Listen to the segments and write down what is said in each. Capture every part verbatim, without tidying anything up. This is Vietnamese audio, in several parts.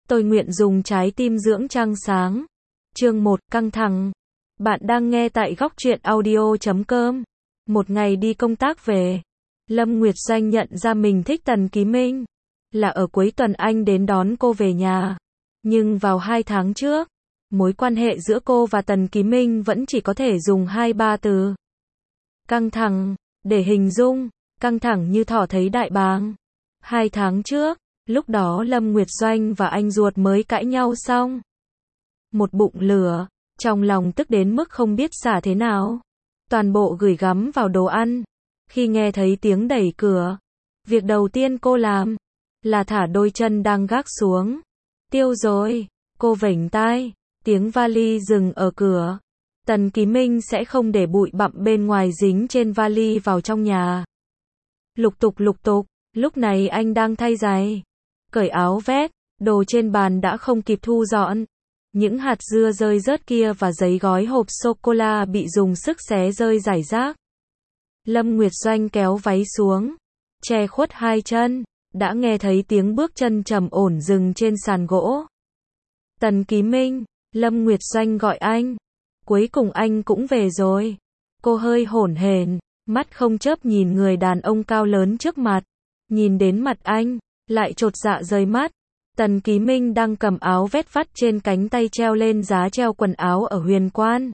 Tôi nguyện dùng trái tim dưỡng trăng sáng. Chương một, căng thẳng. Bạn đang nghe tại góc truyện audio chấm com. Một ngày đi công tác về, Lâm Nguyệt Doanh nhận ra mình thích Tần Ký Minh. Là ở cuối tuần anh đến đón cô về nhà. Nhưng vào hai tháng trước, mối quan hệ giữa cô và Tần Ký Minh vẫn chỉ có thể dùng hai ba từ. Căng thẳng, để hình dung, căng thẳng như thỏ thấy đại bàng. Hai tháng trước, lúc đó Lâm Nguyệt Doanh và anh ruột mới cãi nhau xong. Một bụng lửa, trong lòng tức đến mức không biết xả thế nào. Toàn bộ gửi gắm vào đồ ăn. Khi nghe thấy tiếng đẩy cửa, việc đầu tiên cô làm là thả đôi chân đang gác xuống. Tiêu rồi, cô vểnh tai, tiếng vali dừng ở cửa. Tần Ký Minh sẽ không để bụi bặm bên ngoài dính trên vali vào trong nhà. Lục tục lục tục, lúc này anh đang thay giày, cởi áo vest, đồ trên bàn đã không kịp thu dọn. Những hạt dưa rơi rớt kia và giấy gói hộp sô-cô-la bị dùng sức xé rơi rải rác. Lâm Nguyệt Doanh kéo váy xuống, che khuất hai chân, đã nghe thấy tiếng bước chân trầm ổn dừng trên sàn gỗ. Tần Ký Minh, Lâm Nguyệt Doanh gọi anh. Cuối cùng anh cũng về rồi. Cô hơi hổn hển, mắt không chớp nhìn người đàn ông cao lớn trước mặt. Nhìn đến mặt anh, lại chột dạ rời mắt. Tần Ký Minh đang cầm áo vest vắt trên cánh tay treo lên giá treo quần áo ở Huyền Quan.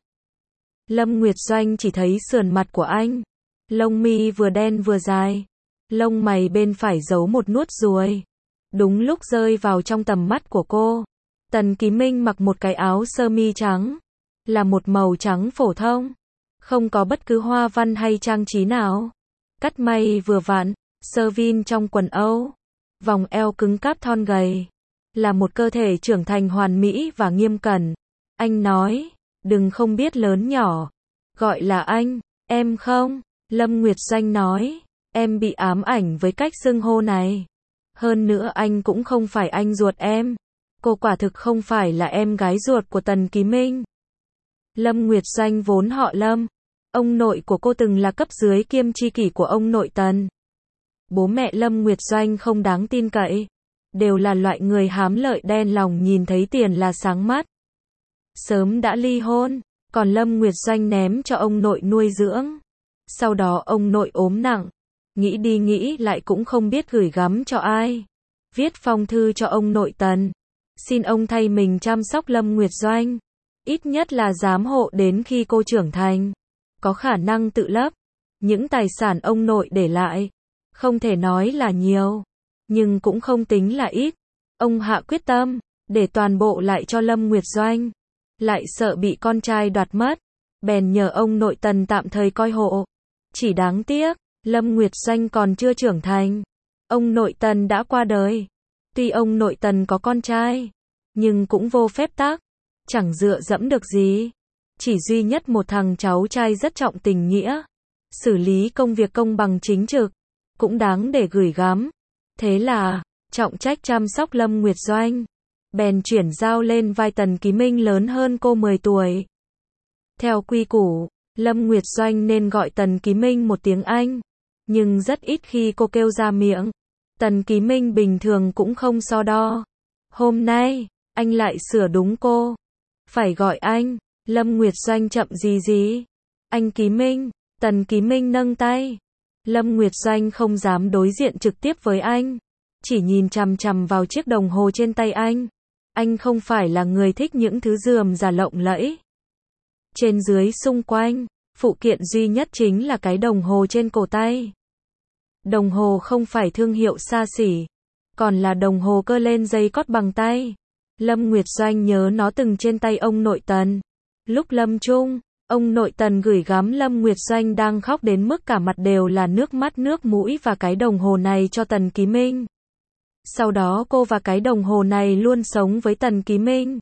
Lâm Nguyệt Doanh chỉ thấy sườn mặt của anh. Lông mi vừa đen vừa dài. Lông mày bên phải giấu một nốt ruồi. Đúng lúc rơi vào trong tầm mắt của cô. Tần Ký Minh mặc một cái áo sơ mi trắng. Là một màu trắng phổ thông. Không có bất cứ hoa văn hay trang trí nào. Cắt may vừa vặn, sơ vin trong quần Âu. Vòng eo cứng cáp thon gầy. Là một cơ thể trưởng thành hoàn mỹ và nghiêm cẩn. Anh nói, đừng không biết lớn nhỏ. Gọi là anh, em không. Lâm Nguyệt Doanh nói, em bị ám ảnh với cách xưng hô này. Hơn nữa anh cũng không phải anh ruột em. Cô quả thực không phải là em gái ruột của Tần Ký Minh. Lâm Nguyệt Doanh vốn họ Lâm. Ông nội của cô từng là cấp dưới kiêm tri kỷ của ông nội Tần. Bố mẹ Lâm Nguyệt Doanh không đáng tin cậy. Đều là loại người hám lợi đen lòng, nhìn thấy tiền là sáng mắt. Sớm đã ly hôn, còn Lâm Nguyệt Doanh ném cho ông nội nuôi dưỡng. Sau đó ông nội ốm nặng. Nghĩ đi nghĩ lại cũng không biết gửi gắm cho ai. Viết phong thư cho ông nội Tần. Xin ông thay mình chăm sóc Lâm Nguyệt Doanh. Ít nhất là giám hộ đến khi cô trưởng thành. Có khả năng tự lập. Những tài sản ông nội để lại. Không thể nói là nhiều. Nhưng cũng không tính là ít. Ông hạ quyết tâm. Để toàn bộ lại cho Lâm Nguyệt Doanh. Lại sợ bị con trai đoạt mất. Bèn nhờ ông nội Tần tạm thời coi hộ. Chỉ đáng tiếc, Lâm Nguyệt Doanh còn chưa trưởng thành. Ông nội Tần đã qua đời. Tuy ông nội Tần có con trai, nhưng cũng vô phép tắc. Chẳng dựa dẫm được gì. Chỉ duy nhất một thằng cháu trai rất trọng tình nghĩa. Xử lý công việc công bằng chính trực. Cũng đáng để gửi gắm. Thế là, trọng trách chăm sóc Lâm Nguyệt Doanh. Bèn chuyển giao lên vai Tần Ký Minh lớn hơn cô mười tuổi. Theo quy củ, Lâm Nguyệt Doanh nên gọi Tần Ký Minh một tiếng anh. Nhưng rất ít khi cô kêu ra miệng. Tần Ký Minh bình thường cũng không so đo. Hôm nay, anh lại sửa đúng cô. Phải gọi anh. Lâm Nguyệt Doanh chậm gì gì. Anh Ký Minh. Tần Ký Minh nâng tay. Lâm Nguyệt Doanh không dám đối diện trực tiếp với anh. Chỉ nhìn chằm chằm vào chiếc đồng hồ trên tay anh. Anh không phải là người thích những thứ rườm rà lộng lẫy. Trên dưới xung quanh, phụ kiện duy nhất chính là cái đồng hồ trên cổ tay. Đồng hồ không phải thương hiệu xa xỉ, còn là đồng hồ cơ lên dây cót bằng tay. Lâm Nguyệt Doanh nhớ nó từng trên tay ông nội Tần. Lúc lâm chung, ông nội Tần gửi gắm Lâm Nguyệt Doanh đang khóc đến mức cả mặt đều là nước mắt nước mũi và cái đồng hồ này cho Tần Ký Minh. Sau đó cô và cái đồng hồ này luôn sống với Tần Ký Minh.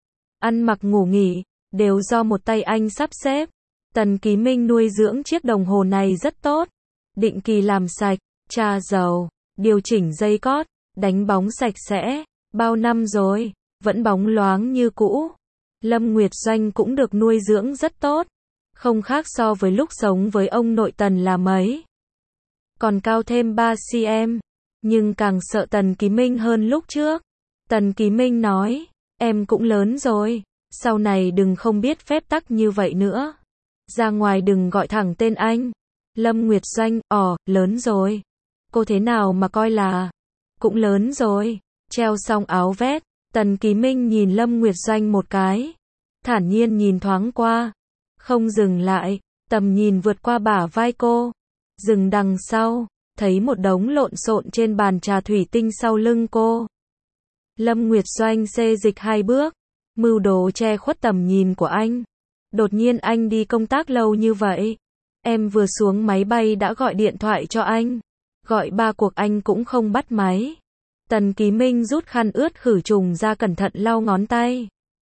Ăn mặc ngủ nghỉ, đều do một tay anh sắp xếp. Tần Ký Minh nuôi dưỡng chiếc đồng hồ này rất tốt. Định kỳ làm sạch, tra dầu, điều chỉnh dây cót, đánh bóng sạch sẽ. Bao năm rồi, vẫn bóng loáng như cũ. Lâm Nguyệt Doanh cũng được nuôi dưỡng rất tốt. Không khác so với lúc sống với ông nội Tần là mấy. Còn cao thêm ba xăng ti mét. Nhưng càng sợ Tần Ký Minh hơn lúc trước. Tần Ký Minh nói, em cũng lớn rồi, sau này đừng không biết phép tắc như vậy nữa. Ra ngoài đừng gọi thẳng tên anh. Lâm Nguyệt Doanh, ồ, lớn rồi. Cô thế nào mà coi là, cũng lớn rồi. Treo xong áo vest, Tần Ký Minh nhìn Lâm Nguyệt Doanh một cái. Thản nhiên nhìn thoáng qua. Không dừng lại, tầm nhìn vượt qua bả vai cô. Dừng đằng sau, thấy một đống lộn xộn trên bàn trà thủy tinh sau lưng cô. Lâm Nguyệt Doanh xê dịch hai bước, mưu đồ che khuất tầm nhìn của anh. Đột nhiên anh đi công tác lâu như vậy. Em vừa xuống máy bay đã gọi điện thoại cho anh. Gọi ba cuộc anh cũng không bắt máy. Tần Ký Minh rút khăn ướt khử trùng ra cẩn thận lau ngón tay.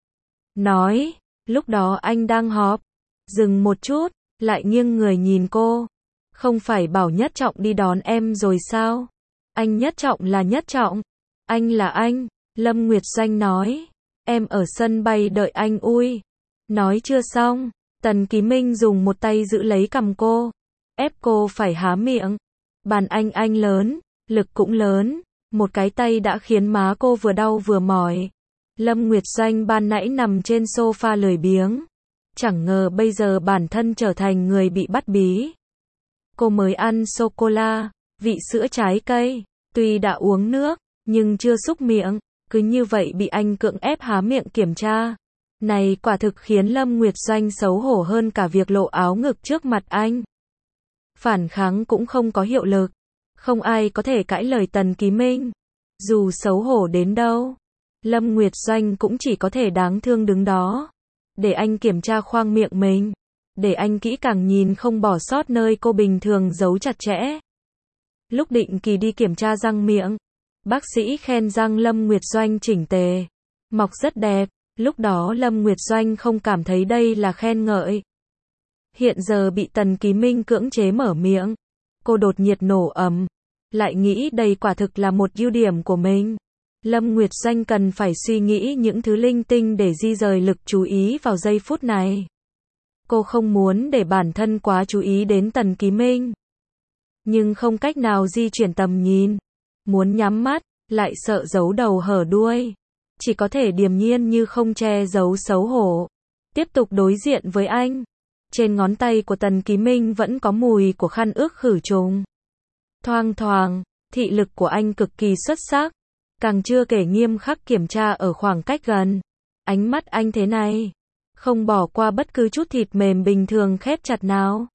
Nói, lúc đó anh đang họp. Dừng một chút, lại nghiêng người nhìn cô. Không phải bảo Nhất Trọng đi đón em rồi sao? Anh Nhất Trọng là Nhất Trọng. Anh là anh. Lâm Nguyệt Doanh nói. Em ở sân bay đợi anh ui. Nói chưa xong, Tần Ký Minh dùng một tay giữ lấy cằm cô. Ép cô phải há miệng. Bàn anh anh lớn, lực cũng lớn. Một cái tay đã khiến má cô vừa đau vừa mỏi. Lâm Nguyệt Doanh ban nãy nằm trên sofa lười biếng. Chẳng ngờ bây giờ bản thân trở thành người bị bắt bí. Cô mới ăn sô-cô-la, vị sữa trái cây. Tuy đã uống nước, nhưng chưa xúc miệng. Cứ như vậy bị anh cưỡng ép há miệng kiểm tra. Này quả thực khiến Lâm Nguyệt Doanh xấu hổ hơn cả việc lộ áo ngực trước mặt anh. Phản kháng cũng không có hiệu lực. Không ai có thể cãi lời Tần Ký Minh. Dù xấu hổ đến đâu, Lâm Nguyệt Doanh cũng chỉ có thể đáng thương đứng đó. Để anh kiểm tra khoang miệng mình. Để anh kỹ càng nhìn không bỏ sót nơi cô bình thường giấu chặt chẽ. Lúc định kỳ đi kiểm tra răng miệng, bác sĩ khen răng Lâm Nguyệt Doanh chỉnh tề, mọc rất đẹp. Lúc đó Lâm Nguyệt Doanh không cảm thấy đây là khen ngợi. Hiện giờ bị Tần Ký Minh cưỡng chế mở miệng, cô đột nhiệt nổ ầm, lại nghĩ đây quả thực là một ưu điểm của mình. Lâm Nguyệt Doanh cần phải suy nghĩ những thứ linh tinh để di rời lực chú ý vào giây phút này. Cô không muốn để bản thân quá chú ý đến Tần Ký Minh, nhưng không cách nào di chuyển tầm nhìn. Muốn nhắm mắt, lại sợ giấu đầu hở đuôi. Chỉ có thể điềm nhiên như không che giấu xấu hổ. Tiếp tục đối diện với anh. Trên ngón tay của Tần Ký Minh vẫn có mùi của khăn ướt khử trùng. Thoang thoảng, thị lực của anh cực kỳ xuất sắc. Càng chưa kể nghiêm khắc kiểm tra ở khoảng cách gần. Ánh mắt anh thế này, không bỏ qua bất cứ chút thịt mềm bình thường khép chặt nào.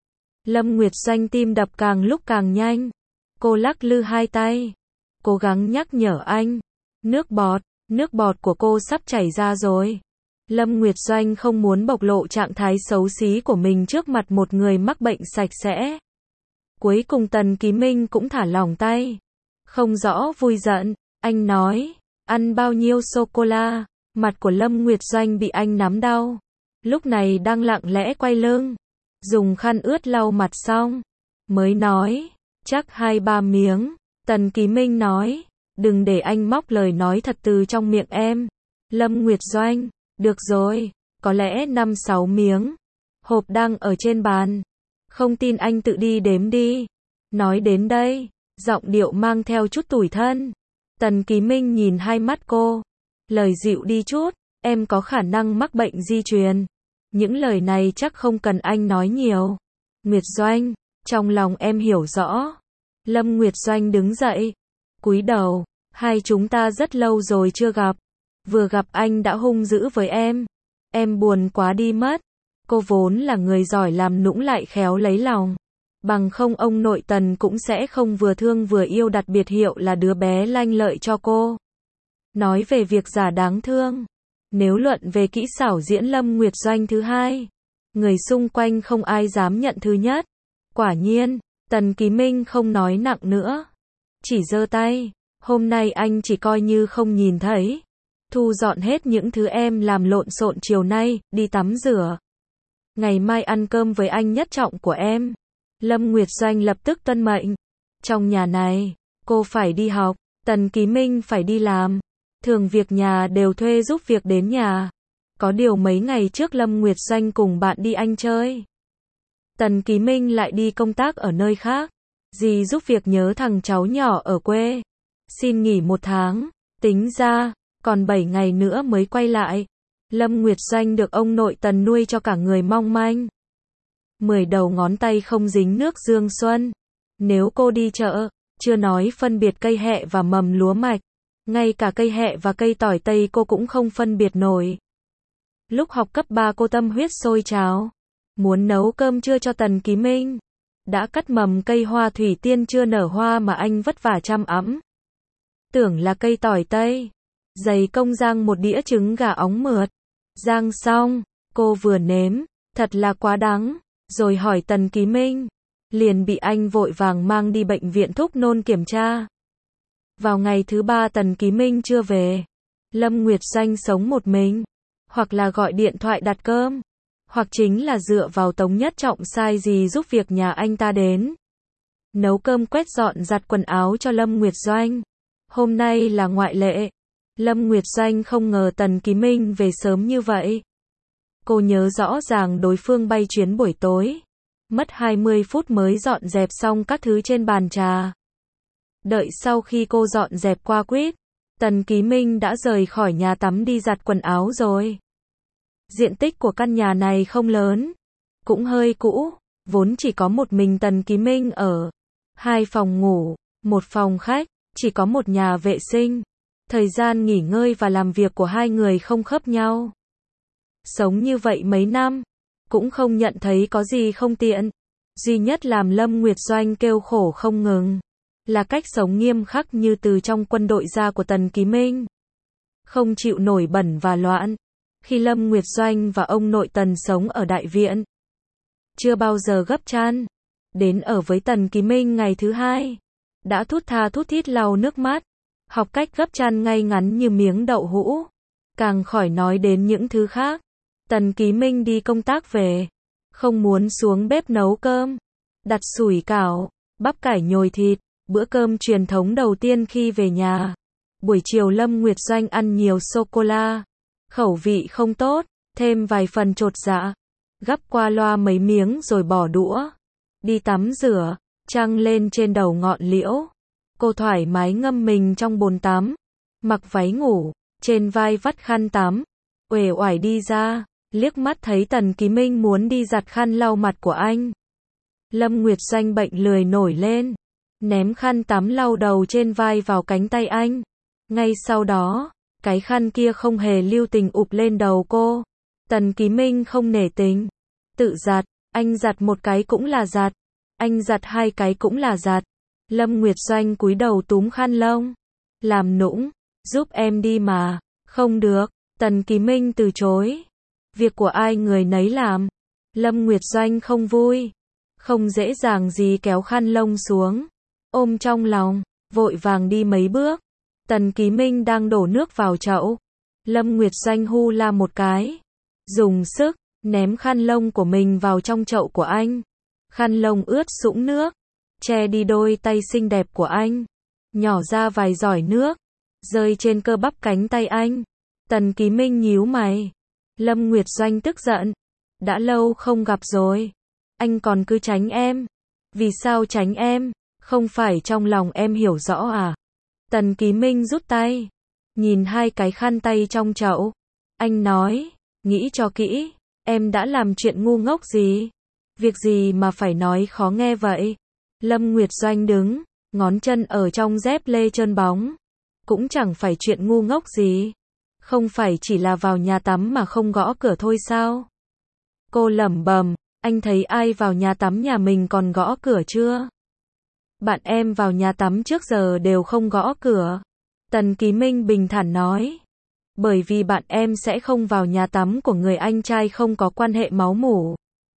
Lâm Nguyệt Doanh tim đập càng lúc càng nhanh. Cô lắc lư hai tay, cố gắng nhắc nhở anh. Nước bọt, nước bọt của cô sắp chảy ra rồi. Lâm Nguyệt Doanh không muốn bộc lộ trạng thái xấu xí của mình trước mặt một người mắc bệnh sạch sẽ. Cuối cùng Tần Ký Minh cũng thả lỏng tay. Không rõ vui giận, anh nói, ăn bao nhiêu sô-cô-la. Mặt của Lâm Nguyệt Doanh bị anh nắm đau. Lúc này đang lặng lẽ quay lưng, dùng khăn ướt lau mặt xong, mới nói, chắc hai ba miếng. Tần Ký Minh nói, đừng để anh móc lời nói thật từ trong miệng em. Lâm Nguyệt Doanh, được rồi, có lẽ năm sáu miếng. Hộp đang ở trên bàn. Không tin anh tự đi đếm đi. Nói đến đây, giọng điệu mang theo chút tủi thân. Tần Ký Minh nhìn hai mắt cô. Lời dịu đi chút, em có khả năng mắc bệnh di truyền. Những lời này chắc không cần anh nói nhiều. Nguyệt Doanh, trong lòng em hiểu rõ. Lâm Nguyệt Doanh đứng dậy, cúi đầu, hai chúng ta rất lâu rồi chưa gặp. Vừa gặp anh đã hung dữ với em. Em buồn quá đi mất. Cô vốn là người giỏi làm nũng lại khéo lấy lòng. Bằng không ông nội Tần cũng sẽ không vừa thương vừa yêu đặt biệt hiệu là đứa bé lanh lợi cho cô. Nói về việc giả đáng thương. Nếu luận về kỹ xảo diễn Lâm Nguyệt Doanh thứ hai, người xung quanh không ai dám nhận thứ nhất. Quả nhiên, Tần Ký Minh không nói nặng nữa. Chỉ giơ tay, hôm nay anh chỉ coi như không nhìn thấy. Thu dọn hết những thứ em làm lộn xộn chiều nay, đi tắm rửa. Ngày mai ăn cơm với anh Nhất Trọng của em. Lâm Nguyệt Doanh lập tức tuân mệnh. Trong nhà này, cô phải đi học, Tần Ký Minh phải đi làm. Thường việc nhà đều thuê giúp việc đến nhà. Có điều mấy ngày trước Lâm Nguyệt Doanh cùng bạn đi Anh chơi. Tần Ký Minh lại đi công tác ở nơi khác. Dì giúp việc nhớ thằng cháu nhỏ ở quê. Xin nghỉ một tháng. Tính ra, còn bảy ngày nữa mới quay lại. Lâm Nguyệt Doanh được ông nội Tần nuôi cho cả người mong manh. Mười đầu ngón tay không dính nước dương xuân. Nếu cô đi chợ, chưa nói phân biệt cây hẹ và mầm lúa mạch, ngay cả cây hẹ và cây tỏi tây cô cũng không phân biệt nổi. Lúc học cấp ba cô tâm huyết sôi trào, muốn nấu cơm trưa cho Tần Ký Minh. Đã cắt mầm cây hoa thủy tiên chưa nở hoa mà anh vất vả chăm ẵm. Tưởng là cây tỏi tây. Dày công rang một đĩa trứng gà óng mượt. Rang xong, cô vừa nếm, thật là quá đắng, rồi hỏi Tần Ký Minh. Liền bị anh vội vàng mang đi bệnh viện thuốc nôn kiểm tra. Vào ngày thứ ba Tần Ký Minh chưa về. Lâm Nguyệt Doanh sống một mình. Hoặc là gọi điện thoại đặt cơm. Hoặc chính là dựa vào Tống Nhất Trọng sai gì giúp việc nhà anh ta đến. Nấu cơm quét dọn giặt quần áo cho Lâm Nguyệt Doanh. Hôm nay là ngoại lệ. Lâm Nguyệt Doanh không ngờ Tần Ký Minh về sớm như vậy. Cô nhớ rõ ràng đối phương bay chuyến buổi tối. Mất hai mươi phút mới dọn dẹp xong các thứ trên bàn trà. Đợi sau khi cô dọn dẹp qua quýt, Tần Ký Minh đã rời khỏi nhà tắm đi giặt quần áo rồi. Diện tích của căn nhà này không lớn, cũng hơi cũ, vốn chỉ có một mình Tần Ký Minh ở. Hai phòng ngủ, một phòng khách, chỉ có một nhà vệ sinh. Thời gian nghỉ ngơi và làm việc của hai người không khớp nhau. Sống như vậy mấy năm, cũng không nhận thấy có gì không tiện. Duy nhất làm Lâm Nguyệt Doanh kêu khổ không ngừng, là cách sống nghiêm khắc như từ trong quân đội ra của Tần Ký Minh. Không chịu nổi bẩn và loạn. Khi Lâm Nguyệt Doanh và ông nội Tần sống ở đại viện, chưa bao giờ gấp chăn. Đến ở với Tần Ký Minh ngày thứ hai, đã thút tha thút thít lau nước mắt, học cách gấp chăn ngay ngắn như miếng đậu hũ. Càng khỏi nói đến những thứ khác. Tần Ký Minh đi công tác về, không muốn xuống bếp nấu cơm, đặt sủi cảo, bắp cải nhồi thịt, bữa cơm truyền thống đầu tiên khi về nhà. Buổi chiều Lâm Nguyệt Doanh ăn nhiều sô-cô-la, khẩu vị không tốt, thêm vài phần chột dạ, gắp qua loa mấy miếng rồi bỏ đũa. Đi tắm rửa, trăng lên trên đầu ngọn liễu. Cô thoải mái ngâm mình trong bồn tắm, mặc váy ngủ, trên vai vắt khăn tắm, uể oải đi ra, liếc mắt thấy Tần Ký Minh muốn đi giặt khăn lau mặt của anh. Lâm Nguyệt Doanh bệnh lười nổi lên, ném khăn tắm lau đầu trên vai vào cánh tay anh. Ngay sau đó, cái khăn kia không hề lưu tình ụp lên đầu cô. Tần Ký Minh không nể tình, tự giặt, anh giặt một cái cũng là giặt, anh giặt hai cái cũng là giặt. Lâm Nguyệt Doanh cúi đầu túm khăn lông, làm nũng, giúp em đi mà. Không được, Tần Ký Minh từ chối. Việc của ai người nấy làm. Lâm Nguyệt Doanh không vui, không dễ dàng gì kéo khăn lông xuống, ôm trong lòng, vội vàng đi mấy bước. Tần Ký Minh đang đổ nước vào chậu. Lâm Nguyệt Doanh hu la một cái, dùng sức ném khăn lông của mình vào trong chậu của anh. Khăn lông ướt sũng nước, che đi đôi tay xinh đẹp của anh, nhỏ ra vài giọt nước, rơi trên cơ bắp cánh tay anh. Tần Ký Minh nhíu mày. Lâm Nguyệt Doanh tức giận. Đã lâu không gặp rồi, anh còn cứ tránh em. Vì sao tránh em? Không phải trong lòng em hiểu rõ à? Tần Ký Minh rút tay, nhìn hai cái khăn tay trong chậu. Anh nói, nghĩ cho kỹ, em đã làm chuyện ngu ngốc gì? Việc gì mà phải nói khó nghe vậy? Lâm Nguyệt Doanh đứng, ngón chân ở trong dép lê trơn bóng. Cũng chẳng phải chuyện ngu ngốc gì. Không phải chỉ là vào nhà tắm mà không gõ cửa thôi sao? Cô lẩm bẩm, anh thấy ai vào nhà tắm nhà mình còn gõ cửa chưa? Bạn em vào nhà tắm trước giờ đều không gõ cửa. Tần Ký Minh bình thản nói. Bởi vì bạn em sẽ không vào nhà tắm của người anh trai không có quan hệ máu mủ.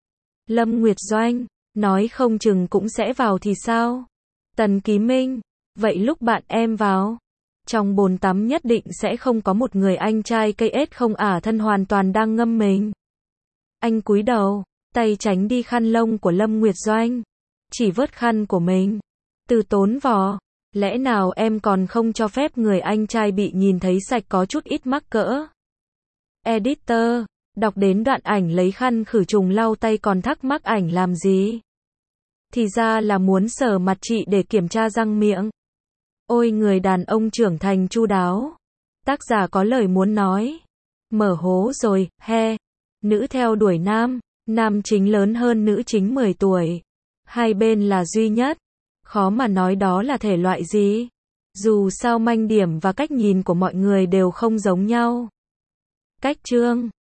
Lâm Nguyệt Doanh, nói không chừng cũng sẽ vào thì sao? Tần Ký Minh, vậy lúc bạn em vào, trong bồn tắm nhất định sẽ không có một người anh trai cây ết không ả thân hoàn toàn đang ngâm mình. Anh cúi đầu, tay tránh đi khăn lông của Lâm Nguyệt Doanh, chỉ vớt khăn của mình, từ tốn vò. Lẽ nào em còn không cho phép người anh trai bị nhìn thấy sạch có chút ít mắc cỡ? Editor, đọc đến đoạn ảnh lấy khăn khử trùng lau tay còn thắc mắc ảnh làm gì? Thì ra là muốn sờ mặt chị để kiểm tra răng miệng. Ôi người đàn ông trưởng thành chu đáo. Tác giả có lời muốn nói. Mở hố rồi, he. Nữ theo đuổi nam. Nam chính lớn hơn nữ chính mười tuổi. Hai bên là duy nhất. Khó mà nói đó là thể loại gì. Dù sao manh điểm và cách nhìn của mọi người đều không giống nhau. Cách chương